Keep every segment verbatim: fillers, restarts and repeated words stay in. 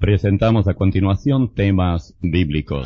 Presentamos a continuación temas bíblicos.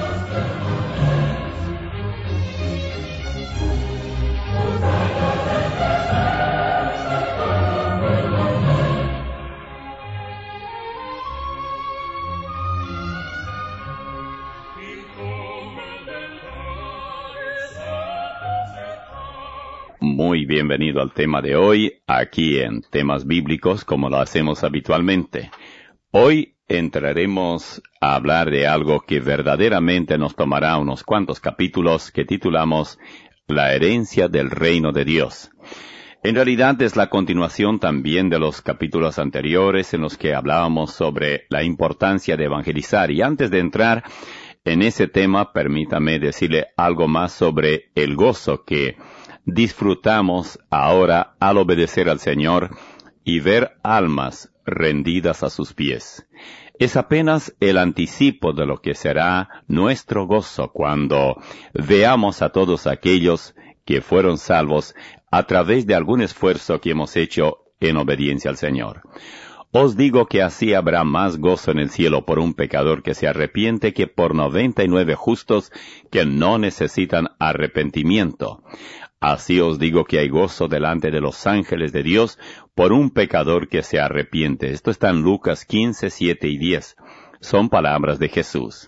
Muy bienvenido al tema de hoy, aquí en Temas Bíblicos, como lo hacemos habitualmente. Hoy entraremos a hablar de algo que verdaderamente nos tomará unos cuantos capítulos que titulamos La herencia del reino de Dios. En realidad es la continuación también de los capítulos anteriores en los que hablábamos sobre la importancia de evangelizar. Y antes de entrar en ese tema, permítame decirle algo más sobre el gozo que disfrutamos ahora al obedecer al Señor y ver almas rendidas a sus pies. Es apenas el anticipo de lo que será nuestro gozo cuando veamos a todos aquellos que fueron salvos a través de algún esfuerzo que hemos hecho en obediencia al Señor. Os digo que así habrá más gozo en el cielo por un pecador que se arrepiente que por noventa y nueve justos que no necesitan arrepentimiento. Así os digo que hay gozo delante de los ángeles de Dios por un pecador que se arrepiente. Esto está en Lucas quince, siete y diez. Son palabras de Jesús.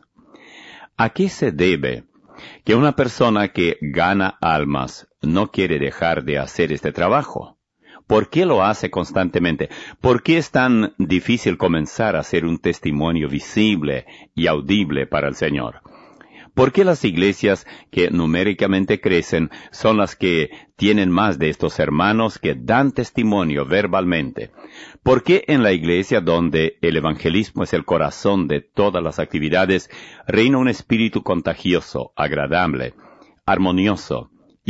¿A qué se debe que una persona que gana almas no quiere dejar de hacer este trabajo? ¿Por qué lo hace constantemente? ¿Por qué es tan difícil comenzar a ser un testimonio visible y audible para el Señor? ¿Por qué las iglesias que numéricamente crecen son las que tienen más de estos hermanos que dan testimonio verbalmente? ¿Por qué en la iglesia donde el evangelismo es el corazón de todas las actividades reina un espíritu contagioso, agradable, armonioso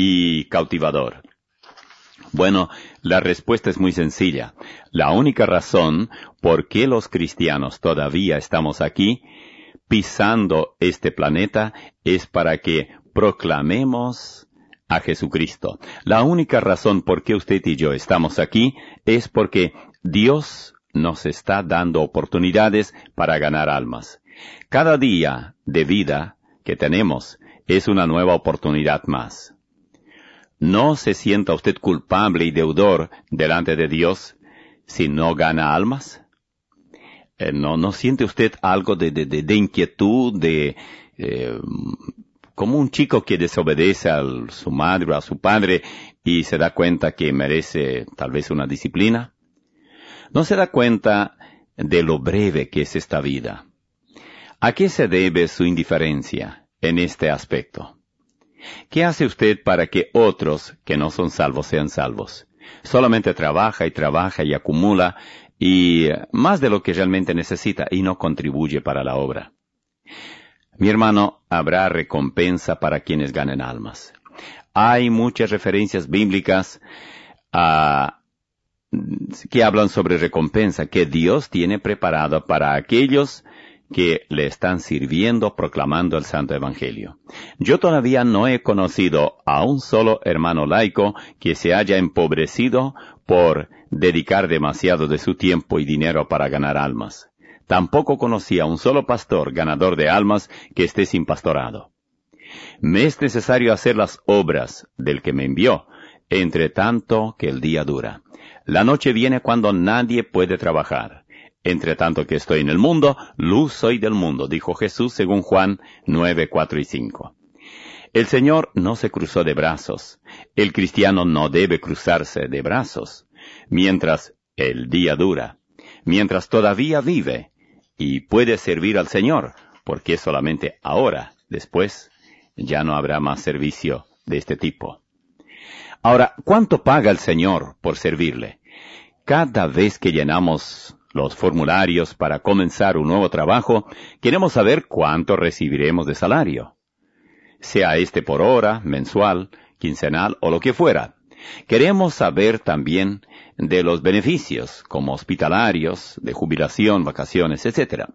y cautivador? Bueno, la respuesta es muy sencilla. La única razón por qué los cristianos todavía estamos aquí pisando este planeta es para que proclamemos a Jesucristo. La única razón por qué usted y yo estamos aquí es porque Dios nos está dando oportunidades para ganar almas. Cada día de vida que tenemos es una nueva oportunidad más. ¿No se sienta usted culpable y deudor delante de Dios si no gana almas? Eh, ¿No, no siente usted algo de, de, de, de inquietud, de eh, como un chico que desobedece a su madre o a su padre y se da cuenta que merece tal vez una disciplina? ¿No se da cuenta de lo breve que es esta vida? ¿A qué se debe su indiferencia en este aspecto? ¿Qué hace usted para que otros que no son salvos sean salvos? Solamente trabaja y trabaja y acumula y más de lo que realmente necesita y no contribuye para la obra. Mi hermano, habrá recompensa para quienes ganen almas. Hay muchas referencias bíblicas uh, que hablan sobre recompensa que Dios tiene preparado para aquellos que le están sirviendo proclamando el Santo Evangelio. Yo todavía no he conocido a un solo hermano laico que se haya empobrecido por dedicar demasiado de su tiempo y dinero para ganar almas. Tampoco conocí a un solo pastor ganador de almas que esté sin pastorado. Me es necesario hacer las obras del que me envió, entre tanto que el día dura. La noche viene cuando nadie puede trabajar. Entre tanto que estoy en el mundo, luz soy del mundo, dijo Jesús según Juan nueve, cuatro y cinco. El Señor no se cruzó de brazos. El cristiano no debe cruzarse de brazos. Mientras el día dura, mientras todavía vive y puede servir al Señor, porque es solamente ahora, después ya no habrá más servicio de este tipo. Ahora, ¿cuánto paga el Señor por servirle? Cada vez que llenamos los formularios para comenzar un nuevo trabajo, queremos saber cuánto recibiremos de salario, sea este por hora, mensual, quincenal o lo que fuera. Queremos saber también de los beneficios, como hospitalarios, de jubilación, vacaciones, etcétera.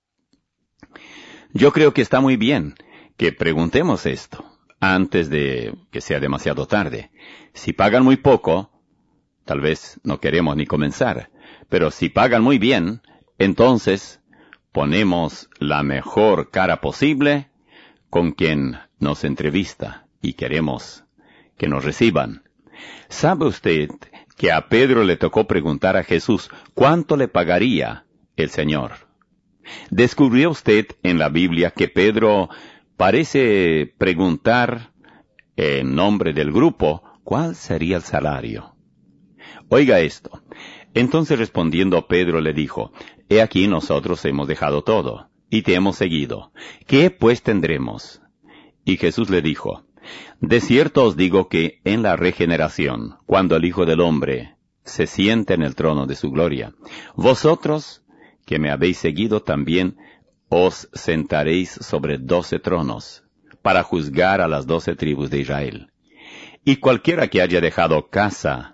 Yo creo que está muy bien que preguntemos esto antes de que sea demasiado tarde. Si pagan muy poco, tal vez no queremos ni comenzar. Pero si pagan muy bien, entonces ponemos la mejor cara posible con quien nos entrevista y queremos que nos reciban. ¿Sabe usted que a Pedro le tocó preguntar a Jesús cuánto le pagaría el Señor? ¿Descubrió usted en la Biblia que Pedro parece preguntar en nombre del grupo cuál sería el salario? Oiga esto. Entonces respondiendo Pedro le dijo, He aquí nosotros hemos dejado todo, y te hemos seguido. ¿Qué pues tendremos? Y Jesús le dijo, De cierto os digo que en la regeneración, cuando el Hijo del Hombre se siente en el trono de su gloria, vosotros, que me habéis seguido también, os sentaréis sobre doce tronos, para juzgar a las doce tribus de Israel. Y cualquiera que haya dejado casa,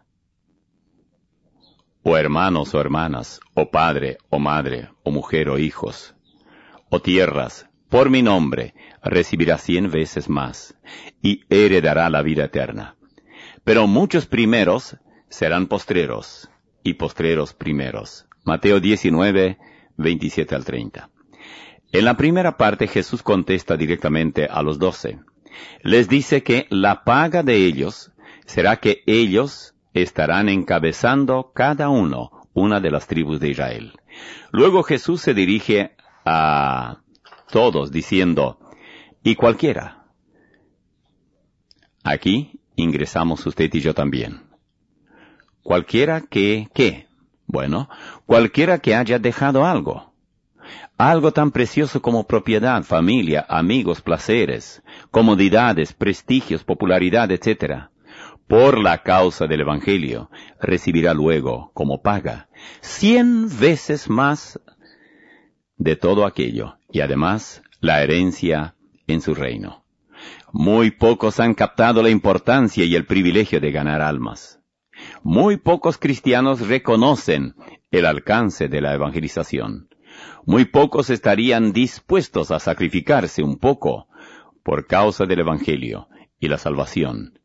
o hermanos o hermanas, o padre o madre, o mujer o hijos, o tierras, por mi nombre, recibirá cien veces más, y heredará la vida eterna. Pero muchos primeros serán postreros, y postreros primeros. Mateo diecinueve, veintisiete al treinta. En la primera parte Jesús contesta directamente a los doce. Les dice que la paga de ellos será que ellos estarán encabezando cada uno una de las tribus de Israel. Luego Jesús se dirige a todos diciendo, y cualquiera. Aquí ingresamos usted y yo también. Cualquiera que, ¿qué? Bueno, cualquiera que haya dejado algo. Algo tan precioso como propiedad, familia, amigos, placeres, comodidades, prestigios, popularidad, etcétera. Por la causa del Evangelio, recibirá luego, como paga, cien veces más de todo aquello, y además la herencia en su reino. Muy pocos han captado la importancia y el privilegio de ganar almas. Muy pocos cristianos reconocen el alcance de la evangelización. Muy pocos estarían dispuestos a sacrificarse un poco por causa del Evangelio y la salvación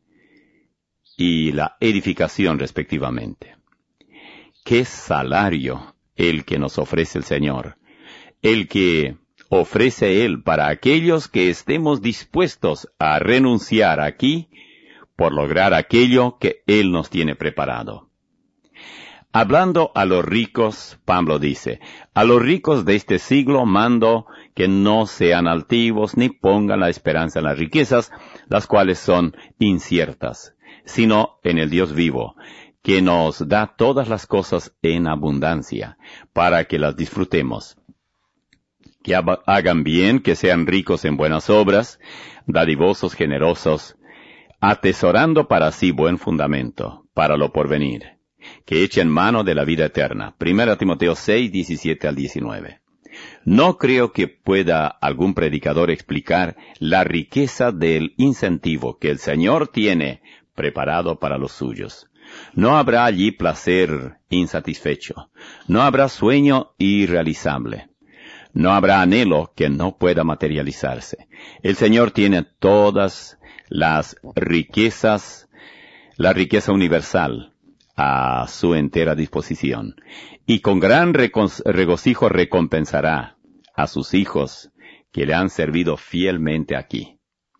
y la edificación respectivamente. ¡Qué salario el que nos ofrece el Señor! El que ofrece Él para aquellos que estemos dispuestos a renunciar aquí por lograr aquello que Él nos tiene preparado. Hablando a los ricos, Pablo dice, a los ricos de este siglo mando que no sean altivos ni pongan la esperanza en las riquezas, las cuales son inciertas, sino en el Dios vivo, que nos da todas las cosas en abundancia, para que las disfrutemos. Que hagan bien, que sean ricos en buenas obras, dadivosos, generosos, atesorando para sí buen fundamento, para lo porvenir, que echen mano de la vida eterna. Primera Timoteo seis, diecisiete al diecinueve. No creo que pueda algún predicador explicar la riqueza del incentivo que el Señor tiene preparado para los suyos. No habrá allí placer insatisfecho, no habrá sueño irrealizable. No habrá anhelo que no pueda materializarse. El Señor tiene todas las riquezas, la riqueza universal, a su entera disposición. Y con gran regocijo recompensará a sus hijos que le han servido fielmente aquí.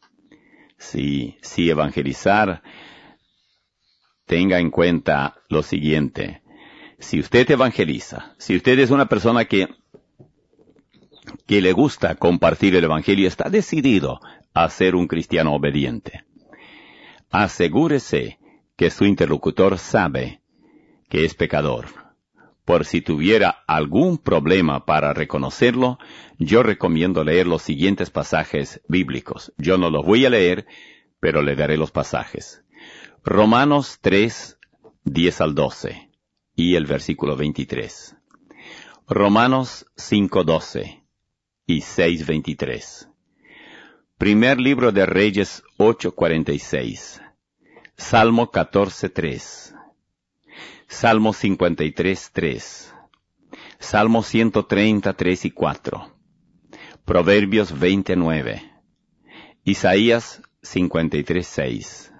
Si, si evangelizar, tenga en cuenta lo siguiente. Si usted evangeliza, si usted es una persona que que le gusta compartir el Evangelio, está decidido a ser un cristiano obediente. Asegúrese que su interlocutor sabe que es pecador. Por si tuviera algún problema para reconocerlo, yo recomiendo leer los siguientes pasajes bíblicos. Yo no los voy a leer, pero le daré los pasajes. Romanos tres, diez al doce, y el versículo veintitrés. Romanos cinco, doce. Y seis veintitrés. Primer libro de Reyes ocho cuarenta y seis. Salmo catorce tres. Salmo cincuenta y tres tres. Salmo ciento treinta tres y cuatro. Proverbios veintinueve. Isaías cincuenta y tres seis.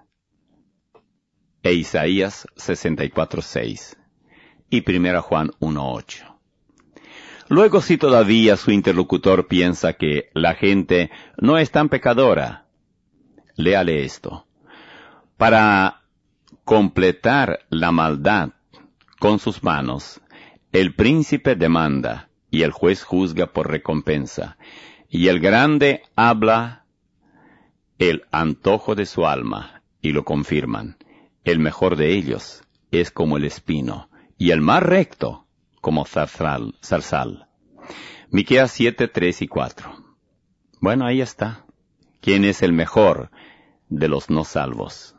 E Isaías sesenta y cuatro seis. Y Primera Juan uno ocho. Luego, si todavía su interlocutor piensa que la gente no es tan pecadora, léale esto. Para completar la maldad con sus manos, el príncipe demanda y el juez juzga por recompensa, y el grande habla el antojo de su alma, y lo confirman. El mejor de ellos es como el espino, y el más recto como zarzal. zarzal. Miqueas siete, tres y cuatro. Bueno, ahí está. ¿Quién es el mejor de los no salvos?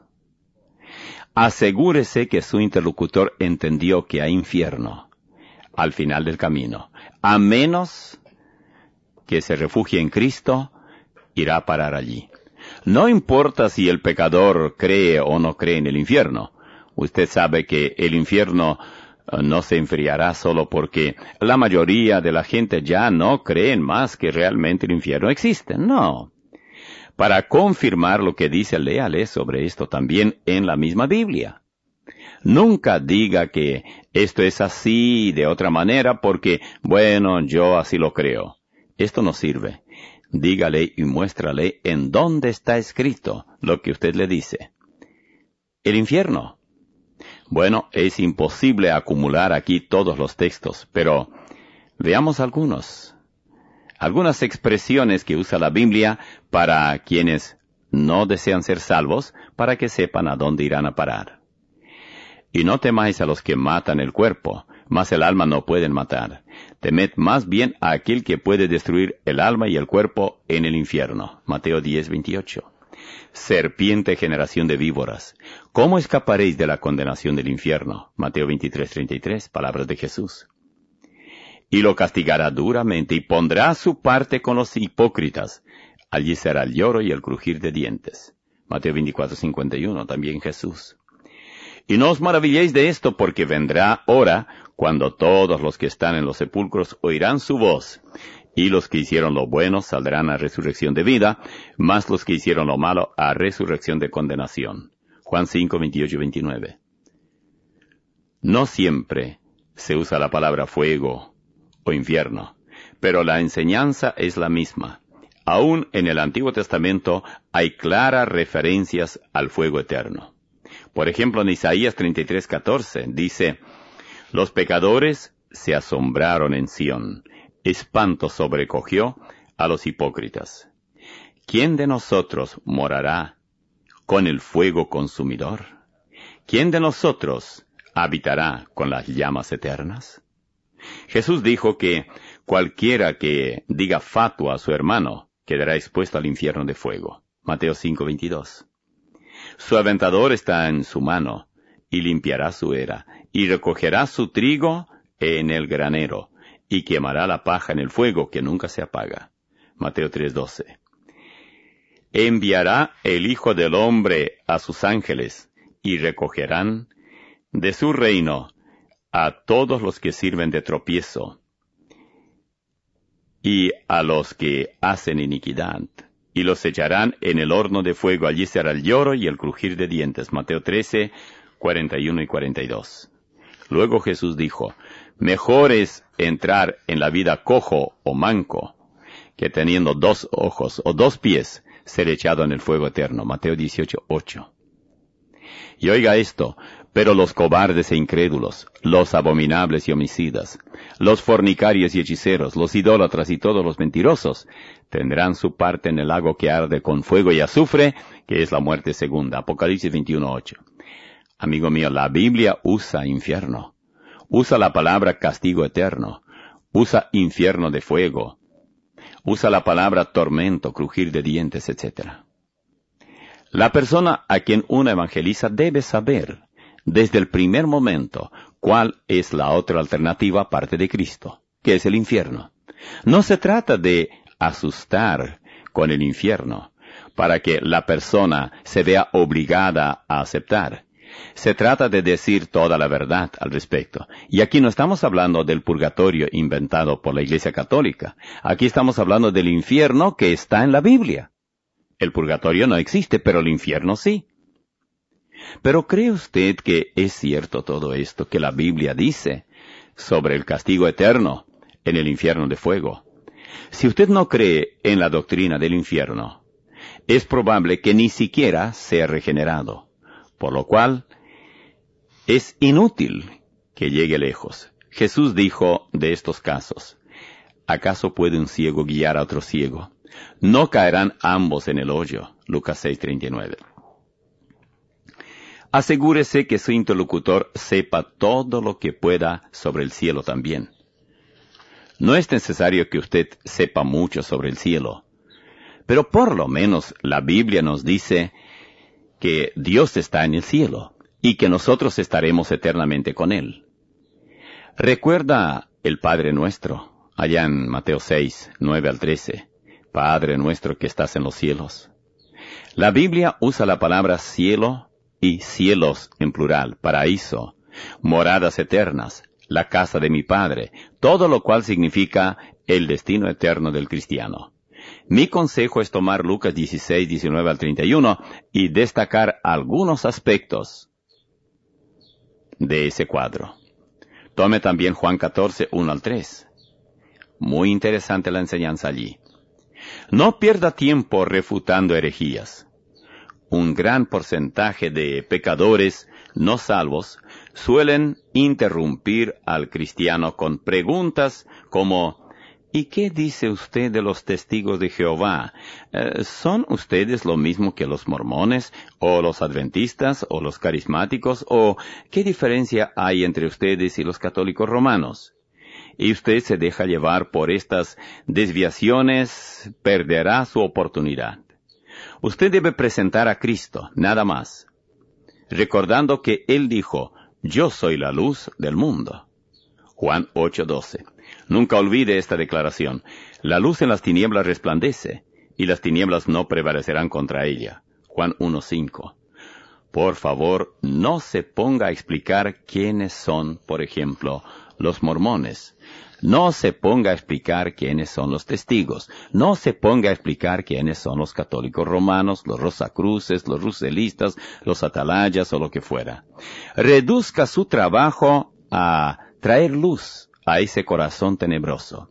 Asegúrese que su interlocutor entendió que hay infierno al final del camino. A menos que se refugie en Cristo, irá a parar allí. No importa si el pecador cree o no cree en el infierno. Usted sabe que el infierno no se enfriará solo porque la mayoría de la gente ya no creen más que realmente el infierno existe. No. Para confirmar lo que dice, léale sobre esto también en la misma Biblia. Nunca diga que esto es así de otra manera porque, bueno, yo así lo creo. Esto no sirve. Dígale y muéstrale en dónde está escrito lo que usted le dice. El infierno. Bueno, es imposible acumular aquí todos los textos, pero veamos algunos. Algunas expresiones que usa la Biblia para quienes no desean ser salvos, para que sepan a dónde irán a parar. Y no temáis a los que matan el cuerpo, mas el alma no pueden matar. Temed más bien a aquel que puede destruir el alma y el cuerpo en el infierno. Mateo diez, veintiocho. Serpiente, generación de víboras, ¿cómo escaparéis de la condenación del infierno? Mateo veintitrés, treinta y tres, palabras de Jesús. Y lo castigará duramente y pondrá su parte con los hipócritas. Allí será el lloro y el crujir de dientes. Mateo veinticuatro, cincuenta y uno, también Jesús. Y no os maravilléis de esto, porque vendrá hora cuando todos los que están en los sepulcros oirán su voz, y los que hicieron lo bueno saldrán a resurrección de vida, mas los que hicieron lo malo a resurrección de condenación. Juan cinco, veintiocho y veintinueve. No siempre se usa la palabra fuego o infierno, pero la enseñanza es la misma. Aún en el Antiguo Testamento hay claras referencias al fuego eterno. Por ejemplo, en Isaías treinta y tres, catorce, dice, los pecadores se asombraron en Sión, espanto sobrecogió a los hipócritas. ¿Quién de nosotros morará con el fuego consumidor? ¿Quién de nosotros habitará con las llamas eternas? Jesús dijo que cualquiera que diga fatua a su hermano quedará expuesto al infierno de fuego. Mateo cinco, veintidós. Su aventador está en su mano, y limpiará su era, y recogerá su trigo en el granero, y quemará la paja en el fuego que nunca se apaga. Mateo tres, doce. Enviará el Hijo del Hombre a sus ángeles, y recogerán de su reino a todos los que sirven de tropiezo, y a los que hacen iniquidad, y los echarán en el horno de fuego, allí será el lloro y el crujir de dientes. Mateo trece, cuarenta y uno y cuarenta y dos. Luego Jesús dijo, mejor es entrar en la vida cojo o manco, que teniendo dos ojos o dos pies, ser echado en el fuego eterno. Mateo dieciocho, ocho. Y oiga esto, pero los cobardes e incrédulos, los abominables y homicidas, los fornicarios y hechiceros, los idólatras y todos los mentirosos, tendrán su parte en el lago que arde con fuego y azufre, que es la muerte segunda. Apocalipsis veintiuno, ocho. Amigo mío, la Biblia usa infierno, usa la palabra castigo eterno, usa infierno de fuego, usa la palabra tormento, crujir de dientes, etcétera. La persona a quien uno evangeliza debe saber, desde el primer momento, cuál es la otra alternativa aparte de Cristo, que es el infierno. No se trata de asustar con el infierno, para que la persona se vea obligada a aceptar. Se trata de decir toda la verdad al respecto. Y aquí no estamos hablando del purgatorio inventado por la Iglesia Católica. Aquí estamos hablando del infierno que está en la Biblia. El purgatorio no existe, pero el infierno sí. Pero ¿cree usted que es cierto todo esto que la Biblia dice sobre el castigo eterno, en el infierno de fuego. Si usted no cree en la doctrina del infierno, es probable que ni siquiera sea regenerado, por lo cual es inútil que llegue lejos. Jesús dijo de estos casos: ¿acaso puede un ciego guiar a otro ciego? ¿No caerán ambos en el hoyo? Lucas seis treinta y nueve. Asegúrese que su interlocutor sepa todo lo que pueda sobre el cielo también. No es necesario que usted sepa mucho sobre el cielo, pero por lo menos la Biblia nos dice que Dios está en el cielo y que nosotros estaremos eternamente con Él. Recuerda el Padre Nuestro, allá en Mateo seis, nueve al trece. Padre nuestro que estás en los cielos. La Biblia usa la palabra cielo y cielos en plural, paraíso, moradas eternas, la casa de mi Padre, todo lo cual significa el destino eterno del cristiano. Mi consejo es tomar Lucas dieciséis, diecinueve al treinta y uno y destacar algunos aspectos de ese cuadro. Tome también Juan catorce, uno al tres. Muy interesante la enseñanza allí. No pierda tiempo refutando herejías. Un gran porcentaje de pecadores no salvos suelen interrumpir al cristiano con preguntas como: ¿y qué dice usted de los testigos de Jehová? Eh, ¿Son ustedes lo mismo que los mormones, o los adventistas, o los carismáticos, o qué diferencia hay entre ustedes y los católicos romanos? Y usted se deja llevar por estas desviaciones, perderá su oportunidad. Usted debe presentar a Cristo, nada más, recordando que Él dijo: yo soy la luz del mundo. Juan ocho doce. Nunca olvide esta declaración. La luz en las tinieblas resplandece, y las tinieblas no prevalecerán contra ella. Juan uno cinco. Por favor, no se ponga a explicar quiénes son, por ejemplo, los mormones. No se ponga a explicar quiénes son los testigos. No se ponga a explicar quiénes son los católicos romanos, los rosacruces, los ruselistas, los atalayas o lo que fuera. Reduzca su trabajo a traer luz a ese corazón tenebroso.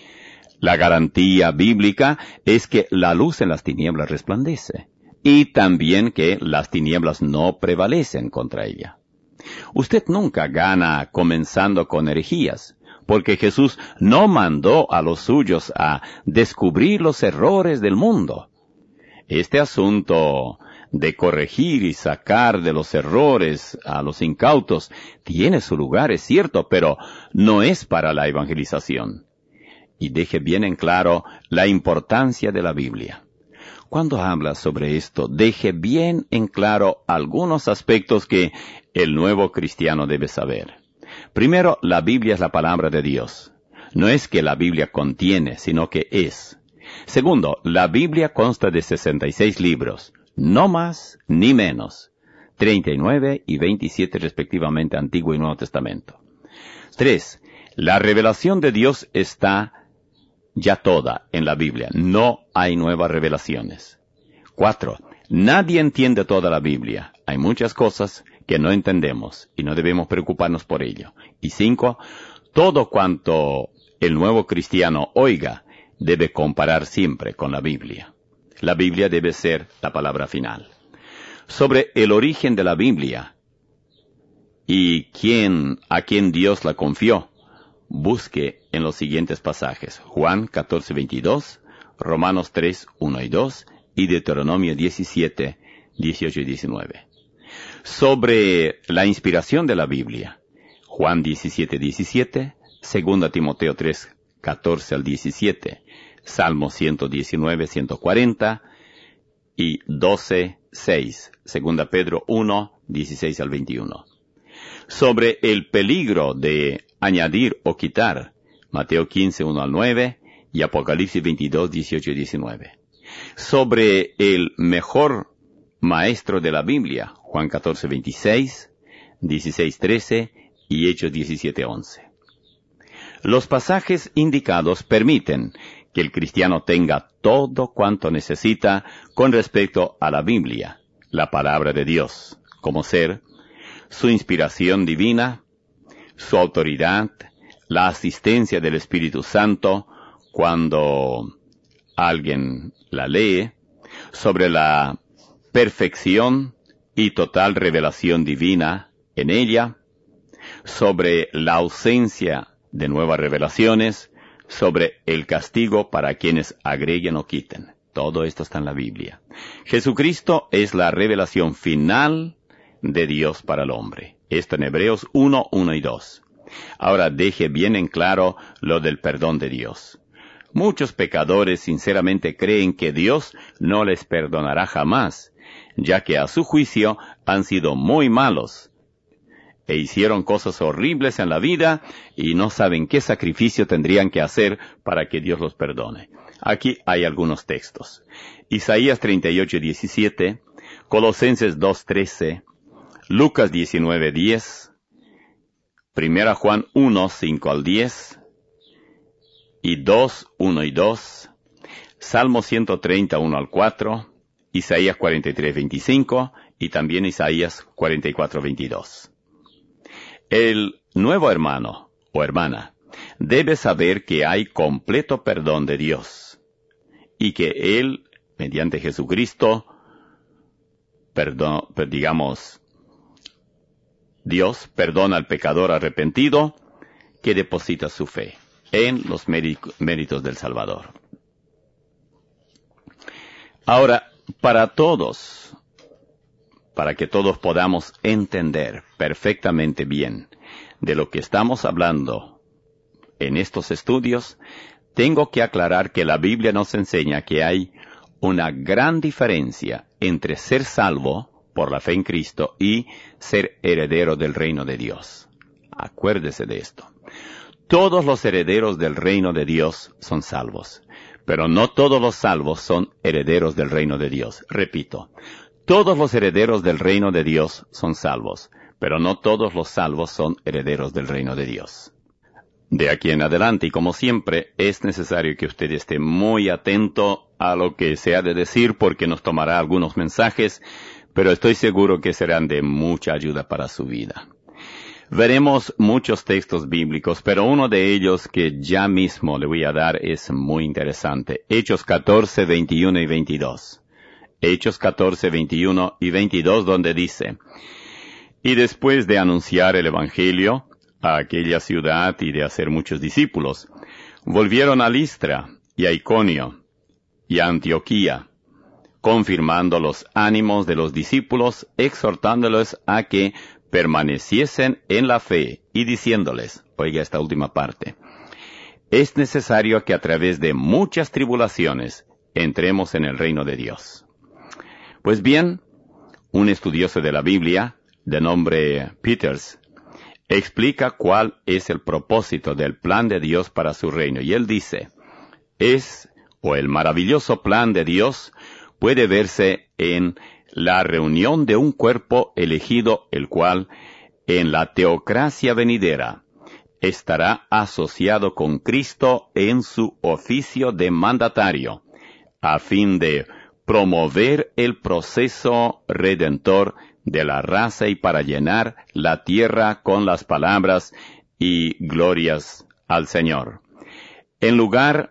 La garantía bíblica es que la luz en las tinieblas resplandece, y también que las tinieblas no prevalecen contra ella. Usted nunca gana comenzando con herejías, porque Jesús no mandó a los suyos a descubrir los errores del mundo. Este asunto de corregir y sacar de los errores a los incautos tiene su lugar, es cierto, pero no es para la evangelización. Y deje bien en claro la importancia de la Biblia. Cuando habla sobre esto, deje bien en claro algunos aspectos que el nuevo cristiano debe saber. Primero, la Biblia es la palabra de Dios. No es que la Biblia contiene, sino que es. Segundo, la Biblia consta de sesenta y seis libros, no más ni menos, treinta y nueve y veintisiete respectivamente, Antiguo y Nuevo Testamento. Tres, la revelación de Dios está ya toda en la Biblia, no hay nuevas revelaciones. Cuatro, nadie entiende toda la Biblia, hay muchas cosas que no entendemos y no debemos preocuparnos por ello. Y cinco, todo cuanto el nuevo cristiano oiga debe comparar siempre con la Biblia. La Biblia debe ser la palabra final. Sobre el origen de la Biblia y quién, a quién Dios la confió, busque en los siguientes pasajes: Juan catorce veintidós, Romanos tres uno y dos y Deuteronomio diecisiete dieciocho y diecinueve. Sobre la inspiración de la Biblia: Juan diecisiete diecisiete, Segunda Timoteo tres catorce al diecisiete, Salmo ciento diecinueve ciento cuarenta y doce seis, Segunda Pedro uno dieciséis al veintiuno. Sobre el peligro de añadir o quitar: Mateo quince uno al nueve y Apocalipsis veintidós dieciocho y diecinueve. Sobre el mejor maestro de la Biblia: Juan catorce veintiséis, dieciséis trece y Hechos diecisiete once. Los pasajes indicados permiten que el cristiano tenga todo cuanto necesita con respecto a la Biblia, la palabra de Dios, como ser su inspiración divina, su autoridad, la asistencia del Espíritu Santo cuando alguien la lee, sobre la perfección y total revelación divina en ella, sobre la ausencia de nuevas revelaciones, sobre el castigo para quienes agreguen o quiten. Todo esto está en la Biblia. Jesucristo es la revelación final de Dios para el hombre. Esto en Hebreos uno, uno y dos. Ahora deje bien en claro lo del perdón de Dios. Muchos pecadores sinceramente creen que Dios no les perdonará jamás, ya que a su juicio han sido muy malos e hicieron cosas horribles en la vida y no saben qué sacrificio tendrían que hacer para que Dios los perdone. Aquí hay algunos textos. Isaías treinta y ocho, diecisiete, Colosenses dos, trece, Lucas diecinueve, diez, Primera Juan uno, cinco al diez, y dos, uno y dos, Salmo ciento treinta, uno al cuatro, Isaías cuarenta y tres, veinticinco, y también Isaías cuarenta y cuatro, veintidós. El nuevo hermano o hermana debe saber que hay completo perdón de Dios y que Él, mediante Jesucristo, perdón, digamos, Dios perdona al pecador arrepentido que deposita su fe en los méritos del Salvador. Ahora, para todos, para que todos podamos entender perfectamente bien de lo que estamos hablando en estos estudios, tengo que aclarar que la Biblia nos enseña que hay una gran diferencia entre ser salvo por la fe en Cristo y ser heredero del reino de Dios. Acuérdese de esto. Todos los herederos del reino de Dios son salvos, pero no todos los salvos son herederos del reino de Dios. Repito, todos los herederos del reino de Dios son salvos, pero no todos los salvos son herederos del reino de Dios. De aquí en adelante, y como siempre, es necesario que usted esté muy atento a lo que se ha de decir, porque nos tomará algunos mensajes, pero estoy seguro que serán de mucha ayuda para su vida. Veremos muchos textos bíblicos, pero uno de ellos que ya mismo le voy a dar es muy interesante. Hechos catorce, veintiuno y veintidós. Hechos catorce, veintiuno y veintidós, donde dice: y después de anunciar el Evangelio a aquella ciudad y de hacer muchos discípulos, volvieron a Listra y a Iconio y a Antioquía, confirmando los ánimos de los discípulos, exhortándolos a que permaneciesen en la fe y diciéndoles, oiga esta última parte, es necesario que a través de muchas tribulaciones entremos en el reino de Dios. Pues bien, un estudioso de la Biblia, de nombre Peters, explica cuál es el propósito del plan de Dios para su reino. Y él dice, es, o el maravilloso plan de Dios puede verse en la reunión de un cuerpo elegido, el cual, en la teocracia venidera, estará asociado con Cristo en su oficio de mandatario, a fin de promover el proceso redentor de la raza y para llenar la tierra con las palabras y glorias al Señor. En lugar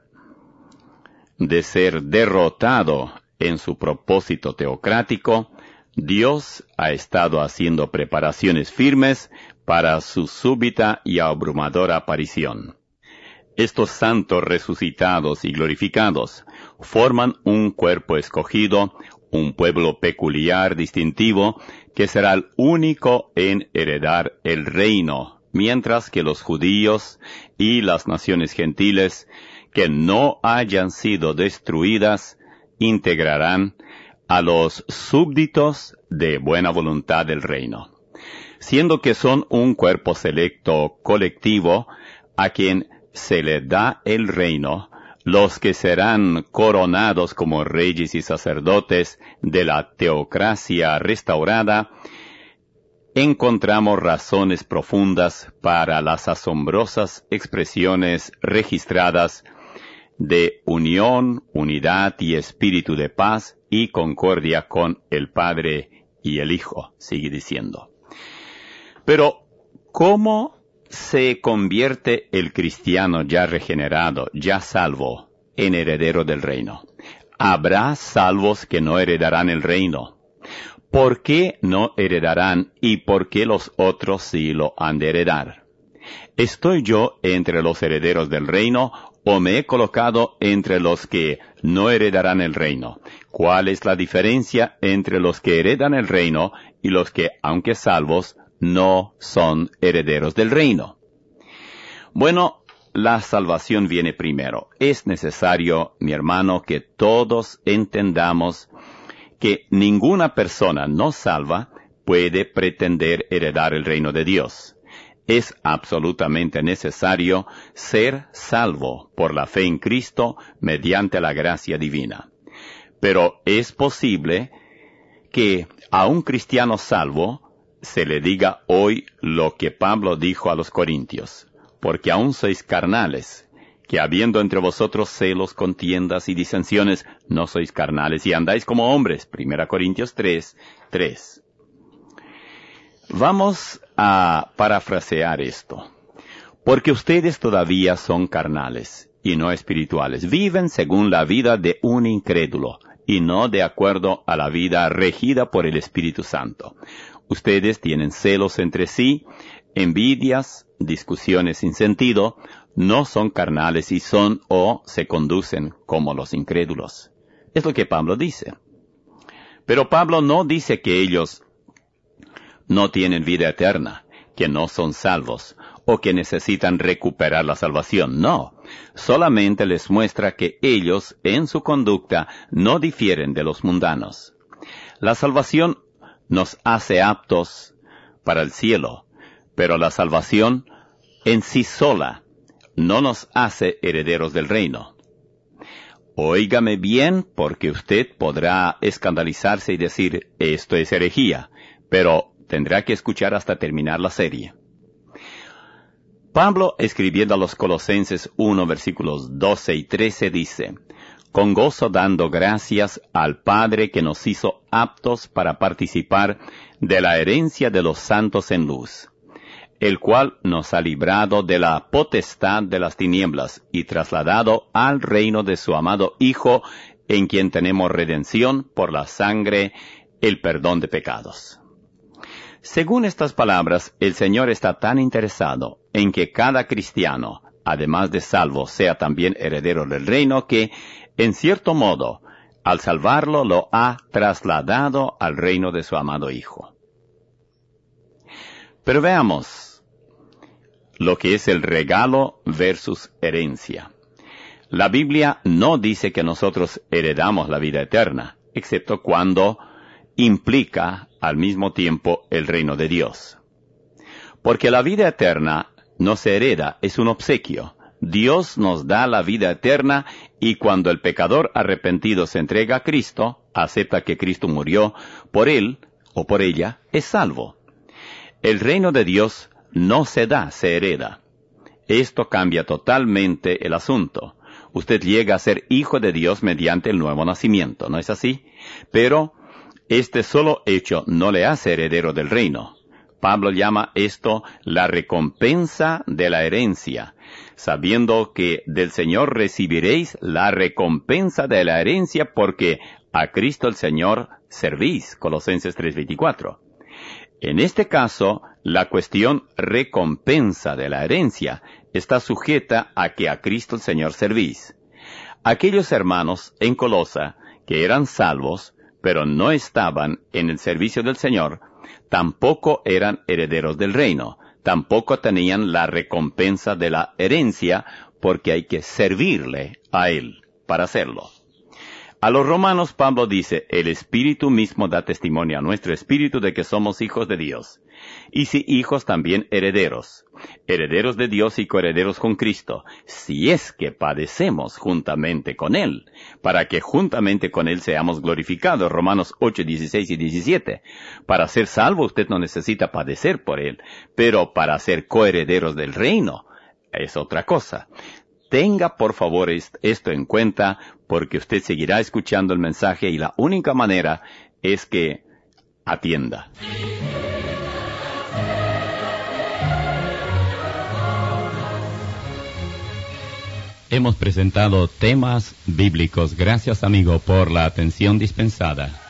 de ser derrotado en su propósito teocrático, Dios ha estado haciendo preparaciones firmes para su súbita y abrumadora aparición. Estos santos resucitados y glorificados forman un cuerpo escogido, un pueblo peculiar, distintivo, que será el único en heredar el reino, mientras que los judíos y las naciones gentiles que no hayan sido destruidas integrarán a los súbditos de buena voluntad del reino, siendo que son un cuerpo selecto colectivo a quien se le da el reino. Los que serán coronados como reyes y sacerdotes de la teocracia restaurada, encontramos razones profundas para las asombrosas expresiones registradas de unión, unidad y espíritu de paz y concordia con el Padre y el Hijo, sigue diciendo. Pero, ¿cómo se convierte el cristiano ya regenerado, ya salvo, en heredero del reino? Habrá salvos que no heredarán el reino. ¿Por qué no heredarán y por qué los otros sí lo han de heredar? ¿Estoy yo entre los herederos del reino o me he colocado entre los que no heredarán el reino? ¿Cuál es la diferencia entre los que heredan el reino y los que, aunque salvos, no son herederos del reino? Bueno, la salvación viene primero. Es necesario, mi hermano, que todos entendamos que ninguna persona no salva puede pretender heredar el reino de Dios. Es absolutamente necesario ser salvo por la fe en Cristo mediante la gracia divina. Pero es posible que a un cristiano salvo se le diga hoy lo que Pablo dijo a los corintios, porque aún sois carnales, que habiendo entre vosotros celos, contiendas y disensiones, no sois carnales y andáis como hombres. Primera Corintios tres, tres. Vamos a parafrasear esto. Porque ustedes todavía son carnales y no espirituales. Viven según la vida de un incrédulo y no de acuerdo a la vida regida por el Espíritu Santo. Ustedes tienen celos entre sí, envidias, discusiones sin sentido, no son carnales y son o se conducen como los incrédulos. Es lo que Pablo dice. Pero Pablo no dice que ellos no tienen vida eterna, que no son salvos, o que necesitan recuperar la salvación. No, solamente les muestra que ellos, en su conducta, no difieren de los mundanos. La salvación nos hace aptos para el cielo, pero la salvación en sí sola no nos hace herederos del reino. Óigame bien, porque usted podrá escandalizarse y decir, esto es herejía, pero tendrá que escuchar hasta terminar la serie. Pablo, escribiendo a los Colosenses uno, versículos doce y trece, dice, con gozo dando gracias al Padre que nos hizo aptos para participar de la herencia de los santos en luz, el cual nos ha librado de la potestad de las tinieblas y trasladado al reino de su amado Hijo, en quien tenemos redención por la sangre, el perdón de pecados. Según estas palabras, el Señor está tan interesado en que cada cristiano, además de salvo, sea también heredero del reino, que, en cierto modo, al salvarlo, lo ha trasladado al reino de su amado Hijo. Pero veamos lo que es el regalo versus herencia. La Biblia no dice que nosotros heredamos la vida eterna, excepto cuando implica al mismo tiempo el reino de Dios. Porque la vida eterna no se hereda, es un obsequio. Dios nos da la vida eterna y cuando el pecador arrepentido se entrega a Cristo, acepta que Cristo murió por él o por ella, es salvo. El reino de Dios no se da, se hereda. Esto cambia totalmente el asunto. Usted llega a ser hijo de Dios mediante el nuevo nacimiento, ¿no es así? Pero este solo hecho no le hace heredero del reino. Pablo llama esto la recompensa de la herencia, sabiendo que del Señor recibiréis la recompensa de la herencia porque a Cristo el Señor servís. Colosenses tres veinticuatro. En este caso, la cuestión recompensa de la herencia está sujeta a que a Cristo el Señor servís. Aquellos hermanos en Colosa que eran salvos, pero no estaban en el servicio del Señor, tampoco eran herederos del reino, tampoco tenían la recompensa de la herencia, porque hay que servirle a Él para hacerlo. A los romanos Pablo dice, el Espíritu mismo da testimonio a nuestro espíritu de que somos hijos de Dios. Y si hijos también herederos, herederos de Dios y coherederos con Cristo, si es que padecemos juntamente con Él, para que juntamente con Él seamos glorificados. Romanos ocho, dieciséis y diecisiete. Para ser salvo usted no necesita padecer por Él, pero para ser coherederos del reino es otra cosa. Tenga por favor esto en cuenta, porque usted seguirá escuchando el mensaje y la única manera es que atienda. hemos presentado temas bíblicos. Gracias, amigo, por la atención dispensada.